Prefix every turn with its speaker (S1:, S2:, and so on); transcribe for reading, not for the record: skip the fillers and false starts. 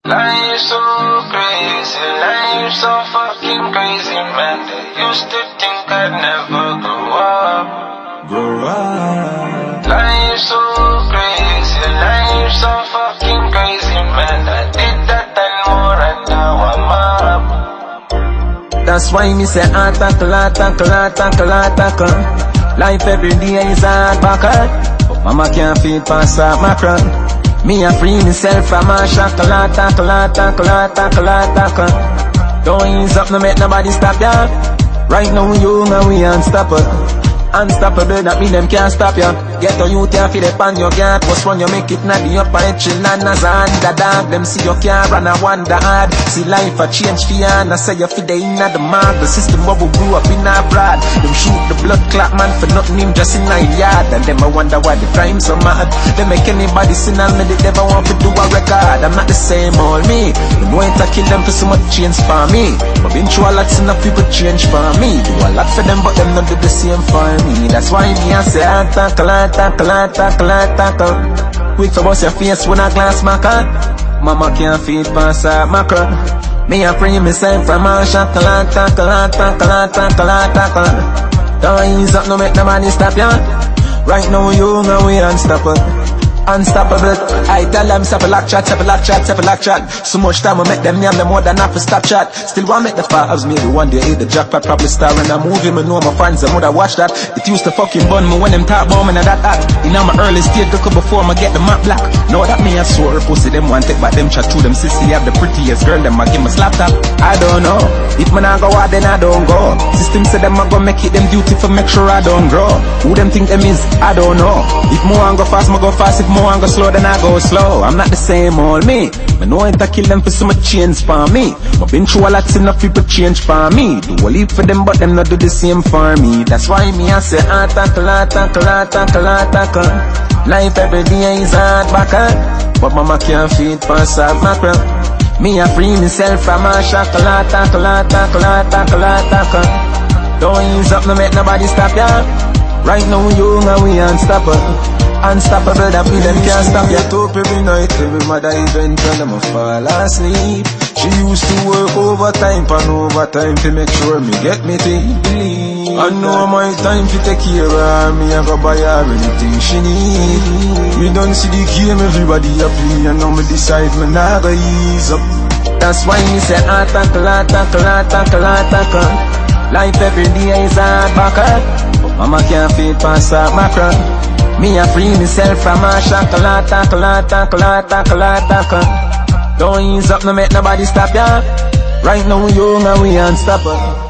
S1: Life so crazy, life so fucking crazy, man. They used to think I'd never grow up. Life so crazy, life so fucking crazy, man. I did that and more and now I'm up.
S2: That's why me say attack. Life every day is hard back. But mama can't feed past Macron. Me a free myself from a chocolate. Don't ease up, no make nobody stop ya. Right now you and we unstoppable. Unstoppable, that mean them can't stop ya. Get on you can't feel it on your can't post when you make it not the upper echelon as a underdog. Them see you can't run a wonder hard. See life a change for ya and I say you feel the inna the mark. The system bubble grew up in our broad. Them shoot the blood clot man for nothing him just in a yard. And them I wonder why the crime so mad. They make anybody sin and me they never want to do a record. I'm not the same old me. Them want to kill them for so much change for me. But been through a lot enough people change for me. Do a lot for them but them not do the same for me. That's why me I say tackle. Quick for bust your face when I glass maca. Mama can't feed past Macron. Me I pray myself from a chocolate. Don't ease up, no make nobody stop ya. Right now you and we unstoppable. Unstoppable. I tell them stop a lock chat. So much time I make them name them more than half a stop chat. Still want make the files, maybe one day hit the jackpot, probably star in a movie. Me know my fans, them would have watched that. It used to fucking bun me when them talk about me and that. In my early stage, look before I get the map black. Know that me a sore pussy, them want take back them chat through them sissy. Have the prettiest girl, them I give me slap tap. I don't know. If me not go out, then I don't go. System say them I go make it them duty for make sure I don't grow. Who them think them is? I don't know. If more I go fast, I go fast. If more I go slow, then I go slow. I'm not the same old me. I know I kill them for so much change for me. But been through a lot enough people change for me. Do a leap for them but them not do the same for me. That's why me I say tackle. Life every day is hard back. But mama can't feed past Macron. Me I free myself from a chocolate. Don't ease up, no make nobody stop ya. Right now you and we unstoppable. Unstoppable, that feel them can't stop ya.
S3: Up every night, every mother event and them a fall asleep. She used to work overtime to make sure me get me thing. I know my time to take care of her, me I go buy her anything she need. Me don't see the game, everybody a play, and now me decide me nah go ease up.
S2: That's why me say tackle. Life every day is hard back. But mama can't feed past Macron. Me I free myself from a chocolate. Don't ease up, no make nobody stop ya. Right now you and we unstoppable.